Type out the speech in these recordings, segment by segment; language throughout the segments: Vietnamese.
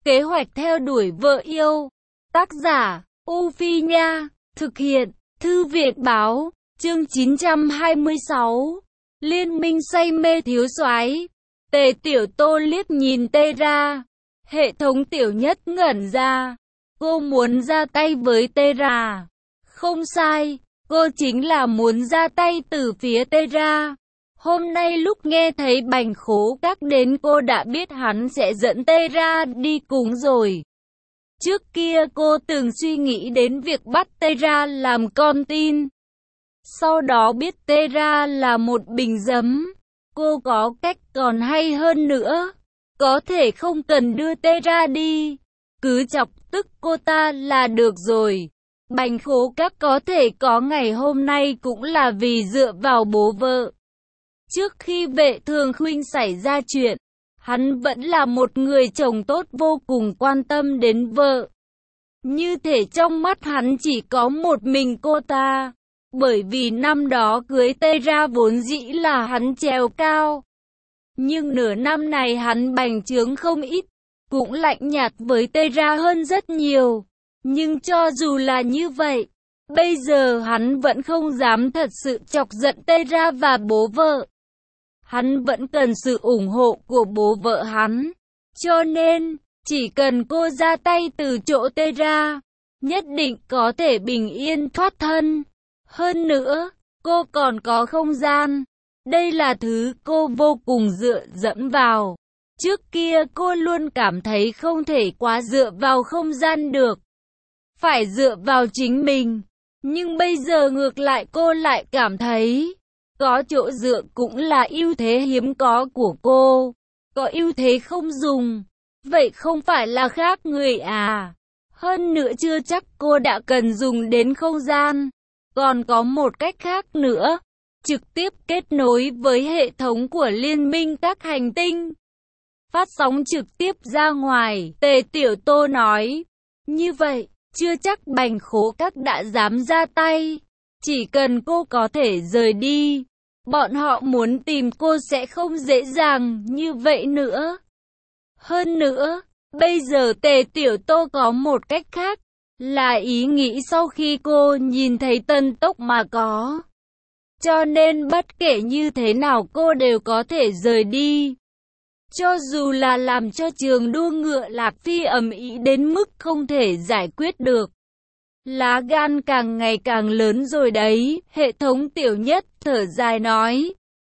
Kế hoạch theo đuổi vợ yêu. Tác giả, U Phi Nha. Thực hiện, Thư viện Báo. Chương 926. Liên minh say mê thiếu soái. Tề Tiểu Tô liếc nhìn Tê Ra. Hệ thống Tiểu Nhất ngẩn ra. Cô muốn ra tay với Tê Ra. Không sai, cô chính là muốn ra tay từ phía Tê Ra. Hôm nay lúc nghe thấy Bành Khố Các đến cô đã biết hắn sẽ dẫn Tê Ra đi cùng rồi. Trước kia cô từng suy nghĩ đến việc bắt Tê Ra làm con tin. Sau đó biết Tê Ra là một bình giấm. Cô có cách còn hay hơn nữa. Có thể không cần đưa Tê Ra đi. Cứ chọc tức cô ta là được rồi. Bành Khố Các có thể có ngày hôm nay cũng là vì dựa vào bố vợ. Trước khi Vệ Thường Khuynh xảy ra chuyện, hắn vẫn là một người chồng tốt vô cùng quan tâm đến vợ. Như thể trong mắt hắn chỉ có một mình cô ta. Bởi vì năm đó cưới Tê Ra vốn dĩ là hắn trèo cao. Nhưng nửa năm này hắn bành trướng không ít, cũng lạnh nhạt với Tê Ra hơn rất nhiều. Nhưng cho dù là như vậy, bây giờ hắn vẫn không dám thật sự chọc giận Tê Ra và bố vợ. Hắn vẫn cần sự ủng hộ của bố vợ hắn. Cho nên, chỉ cần cô ra tay từ chỗ Tê Ra, nhất định có thể bình yên thoát thân. Hơn nữa, cô còn có không gian. Đây là thứ cô vô cùng dựa dẫm vào. Trước kia cô luôn cảm thấy không thể quá dựa vào không gian được. Phải dựa vào chính mình. Nhưng bây giờ ngược lại cô lại cảm thấy có chỗ dựa cũng là ưu thế hiếm có của cô. Có ưu thế không dùng, vậy không phải là khác người à? Hơn nữa chưa chắc cô đã cần dùng đến không gian. Còn có một cách khác nữa. Trực tiếp kết nối với hệ thống của Liên minh các hành tinh. Phát sóng trực tiếp ra ngoài, Tề Tiểu Tô nói. Như vậy, chưa chắc Bành Khố Các đã dám ra tay. Chỉ cần cô có thể rời đi, bọn họ muốn tìm cô sẽ không dễ dàng như vậy nữa. Hơn nữa, bây giờ Tề Tiểu Tô có một cách khác, là ý nghĩ sau khi cô nhìn thấy Tân Tốc mà có. Cho nên bất kể như thế nào cô đều có thể rời đi. Cho dù là làm cho trường đua ngựa Lạc Phi ầm ĩ đến mức không thể giải quyết được. Lá gan càng ngày càng lớn rồi đấy, hệ thống Tiểu Nhất thở dài nói.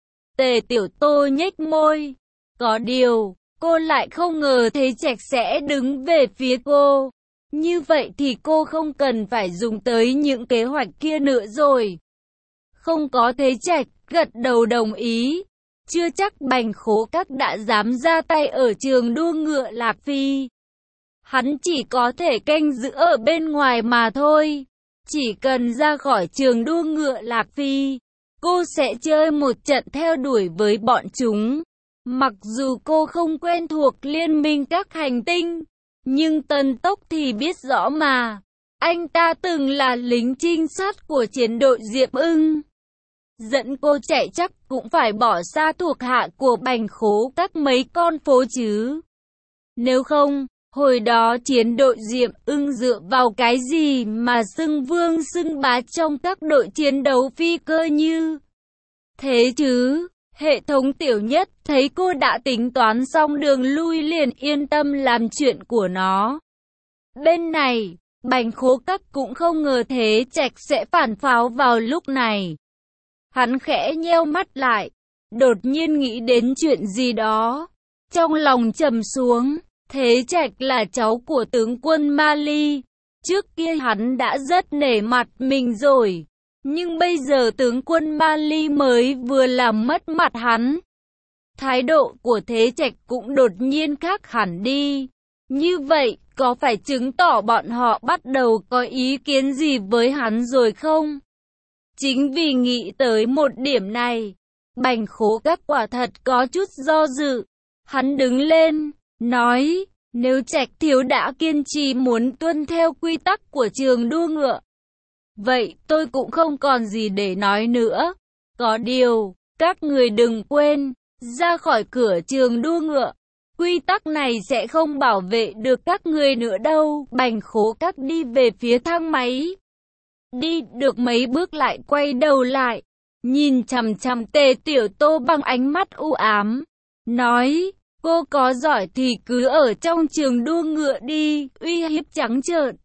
Tề Tiểu Tô nhếch môi. Có điều, cô lại không ngờ Thế Trạch sẽ đứng về phía cô. Như vậy thì cô không cần phải dùng tới những kế hoạch kia nữa rồi. Không có Thế Trạch, gật đầu đồng ý. Chưa chắc Bành Khố Các đã dám ra tay ở trường đua ngựa Lạc Phi. Hắn chỉ có thể canh giữ ở bên ngoài mà thôi. Chỉ cần ra khỏi trường đua ngựa Lạc Phi, cô sẽ chơi một trận theo đuổi với bọn chúng. Mặc dù cô không quen thuộc Liên minh các hành tinh, nhưng Tân Tốc thì biết rõ mà. Anh ta từng là lính trinh sát của chiến đội Diệp Ưng. Dẫn cô chạy chắc cũng phải bỏ xa thuộc hạ của Bành Khố Các mấy con phố chứ. Nếu không, hồi đó chiến đội Diệp Ưng dựa vào cái gì mà xưng vương xưng bá trong các đội chiến đấu phi cơ như thế chứ? Hệ thống Tiểu Nhất thấy cô đã tính toán xong đường lui liền yên tâm làm chuyện của nó. Bên này, Bành Khố Các cũng không ngờ Thế Trạch sẽ phản pháo vào lúc này. Hắn khẽ nheo mắt lại, đột nhiên nghĩ đến chuyện gì đó. Trong lòng trầm xuống, Thế Trạch là cháu của tướng quân Mali. Trước kia hắn đã rất nể mặt mình rồi. Nhưng bây giờ tướng quân Mali mới vừa làm mất mặt hắn. Thái độ của Thế Trạch cũng đột nhiên khác hẳn đi. Như vậy, có phải chứng tỏ bọn họ bắt đầu có ý kiến gì với hắn rồi không? Chính vì nghĩ tới một điểm này, Bành Khố Các quả thật có chút do dự. Hắn đứng lên, nói, nếu Trạch thiếu đã kiên trì muốn tuân theo quy tắc của trường đua ngựa, vậy tôi cũng không còn gì để nói nữa. Có điều, các người đừng quên, ra khỏi cửa trường đua ngựa, quy tắc này sẽ không bảo vệ được các người nữa đâu. Bành Khố Các đi về phía thang máy. Đi được mấy bước lại quay đầu lại, nhìn chằm chằm Tề Tiểu Tô bằng ánh mắt u ám, nói, cô có giỏi thì cứ ở trong trường đua ngựa đi, uy hiếp trắng trợn.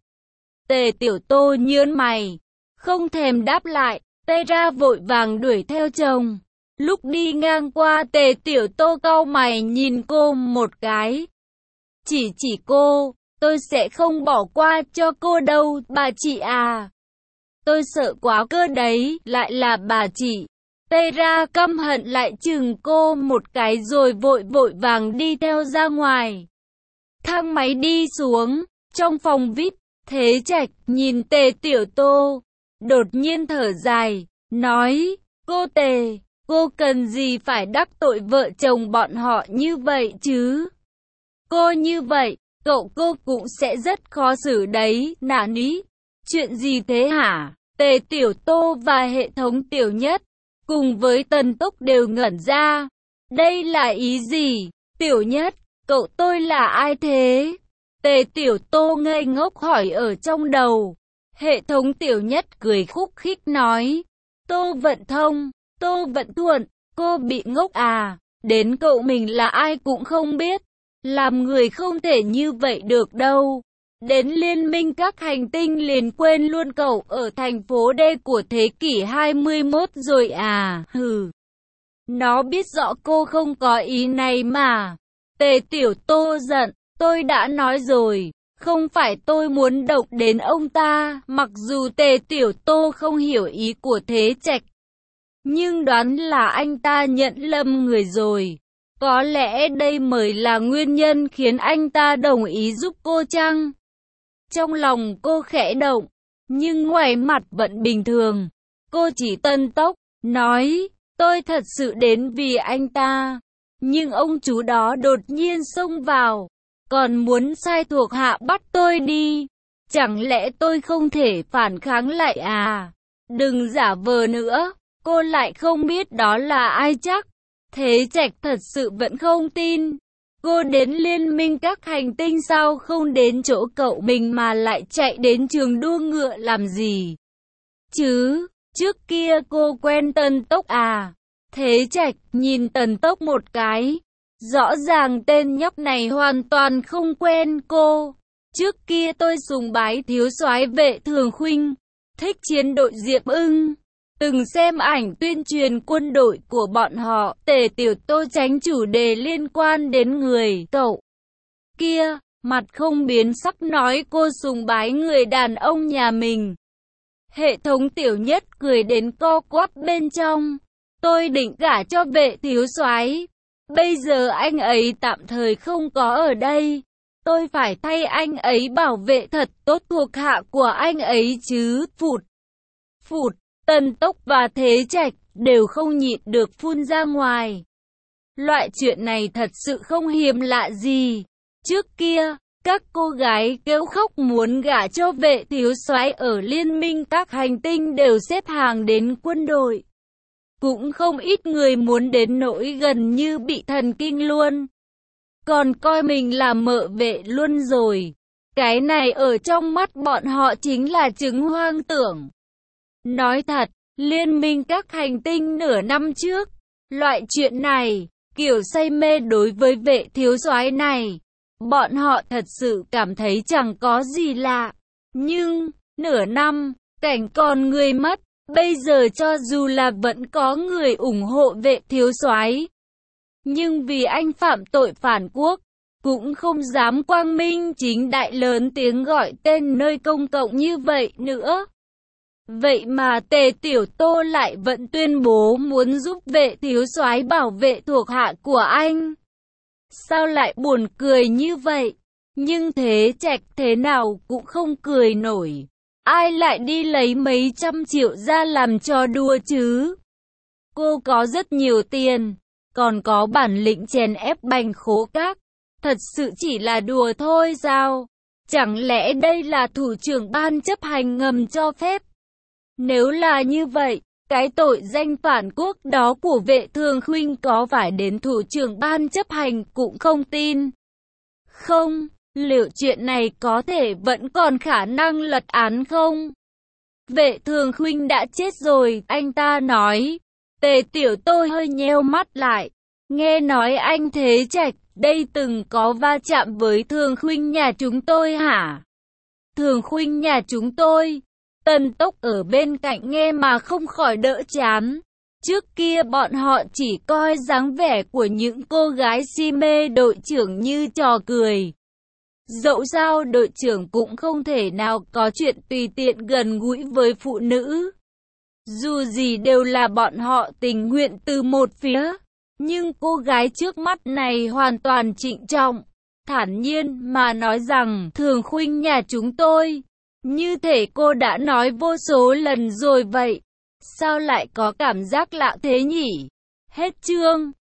Tề Tiểu Tô nhướng mày, không thèm đáp lại. Tê Ra vội vàng đuổi theo chồng. Lúc đi ngang qua Tề Tiểu Tô cau mày nhìn cô một cái. Chỉ cô, tôi sẽ không bỏ qua cho cô đâu, bà chị à. Tôi sợ quá cơ đấy, lại là bà chị. Tê Ra căm hận lại chừng cô một cái rồi vội vàng đi theo ra ngoài. Thang máy đi xuống, trong phòng VIP, Thế Trạch nhìn Tề Tiểu Tô, đột nhiên thở dài, nói, cô Tề, cô cần gì phải đắc tội vợ chồng bọn họ như vậy chứ? Cô như vậy, cô cũng sẽ rất khó xử đấy, nà ní. Chuyện gì thế hả? Tề Tiểu Tô và hệ thống Tiểu Nhất, cùng với Tần Tốc đều ngẩn ra. Đây là ý gì? Tiểu Nhất, cậu tôi là ai thế? Tề Tiểu Tô ngây ngốc hỏi ở trong đầu. Hệ thống Tiểu Nhất cười khúc khích nói, Tô Vận Thông, Tô Vận Thuận, cô bị ngốc à? Đến cậu mình là ai cũng không biết. Làm người không thể như vậy được đâu. Đến liên minh các hành tinh liền quên luôn cậu ở thành phố D của thế kỷ 21 rồi à? Hừ. Nó biết rõ cô không có ý này mà. Tề Tiểu Tô giận, tôi đã nói rồi, không phải tôi muốn động đến ông ta. Mặc dù Tề Tiểu Tô không hiểu ý của Thế Trạch, nhưng đoán là anh ta nhận lầm người rồi. Có lẽ đây mới là nguyên nhân khiến anh ta đồng ý giúp cô chăng? Trong lòng cô khẽ động, nhưng ngoài mặt vẫn bình thường. Cô chỉ tân tốc, nói, tôi thật sự đến vì anh ta. Nhưng ông chú đó đột nhiên xông vào, còn muốn sai thuộc hạ bắt tôi đi. Chẳng lẽ tôi không thể phản kháng lại à? Đừng giả vờ nữa, cô lại không biết đó là ai chắc. Thế Trạch thật sự vẫn không tin. Cô đến liên minh các hành tinh sao không đến chỗ cậu mình mà lại chạy đến trường đua ngựa làm gì? Chứ, trước kia cô quen Tần Tốc à? Thế Trạch nhìn Tần Tốc một cái. Rõ ràng tên nhóc này hoàn toàn không quen cô. Trước kia tôi sùng bái thiếu soái Vệ Thường Khuynh, thích chiến đội Diệp Ưng. Từng xem ảnh tuyên truyền quân đội của bọn họ. Tề Tiểu Tô tránh chủ đề liên quan đến người cậu kia, mặt không biến sắc nói cô sùng bái người đàn ông nhà mình. Hệ thống Tiểu Nhất cười đến co quắp bên trong. Tôi định gả cho Vệ thiếu soái. Bây giờ anh ấy tạm thời không có ở đây. Tôi phải thay anh ấy bảo vệ thật tốt thuộc hạ của anh ấy chứ. Phụt. Tần Tốc và Thế Trạch đều không nhịn được phun ra ngoài. Loại chuyện này thật sự không hiếm lạ gì. Trước kia, các cô gái kêu khóc muốn gả cho Vệ thiếu soái ở liên minh các hành tinh đều xếp hàng đến quân đội. Cũng không ít người muốn đến nỗi gần như bị thần kinh luôn. Còn coi mình là mợ vệ luôn rồi. Cái này ở trong mắt bọn họ chính là chứng hoang tưởng. Nói thật, liên minh các hành tinh nửa năm trước, loại chuyện này, kiểu say mê đối với Vệ thiếu soái này, bọn họ thật sự cảm thấy chẳng có gì lạ. Nhưng, nửa năm, cảnh còn người mất, bây giờ cho dù là vẫn có người ủng hộ Vệ thiếu soái, nhưng vì anh phạm tội phản quốc, cũng không dám quang minh chính đại lớn tiếng gọi tên nơi công cộng như vậy nữa. Vậy mà Tề Tiểu Tô lại vẫn tuyên bố muốn giúp Vệ thiếu soái bảo vệ thuộc hạ của anh. Sao lại buồn cười như vậy? Nhưng Thế Trạch thế nào cũng không cười nổi. Ai lại đi lấy mấy trăm triệu ra làm trò đùa chứ? Cô có rất nhiều tiền, còn có bản lĩnh chèn ép Bành Khố Các. Thật sự chỉ là đùa thôi sao? Chẳng lẽ đây là thủ trưởng ban chấp hành ngầm cho phép? Nếu là như vậy, cái tội danh phản quốc đó của Vệ Thường Khuynh có phải đến thủ trưởng ban chấp hành cũng không tin. không? Liệu chuyện này có thể vẫn còn khả năng lật án không? Vệ Thường Khuynh đã chết rồi, anh ta nói. Tề Tiểu Tôi hơi nheo mắt lại. Nghe nói anh Thế Trạch đây từng có va chạm với Thường Khuynh nhà chúng tôi hả? Thường Khuynh nhà chúng tôi. Tần Tốc ở bên cạnh nghe mà không khỏi đỡ chán. Trước kia bọn họ chỉ coi dáng vẻ của những cô gái si mê đội trưởng như trò cười. Dẫu sao đội trưởng cũng không thể nào có chuyện tùy tiện gần gũi với phụ nữ. Dù gì đều là bọn họ tình nguyện từ một phía. Nhưng cô gái trước mắt này hoàn toàn trịnh trọng, thản nhiên mà nói rằng Thường Khuynh nhà chúng tôi. Như thể cô đã nói vô số lần rồi vậy. Sao lại có cảm giác lạ thế nhỉ? Hết chương.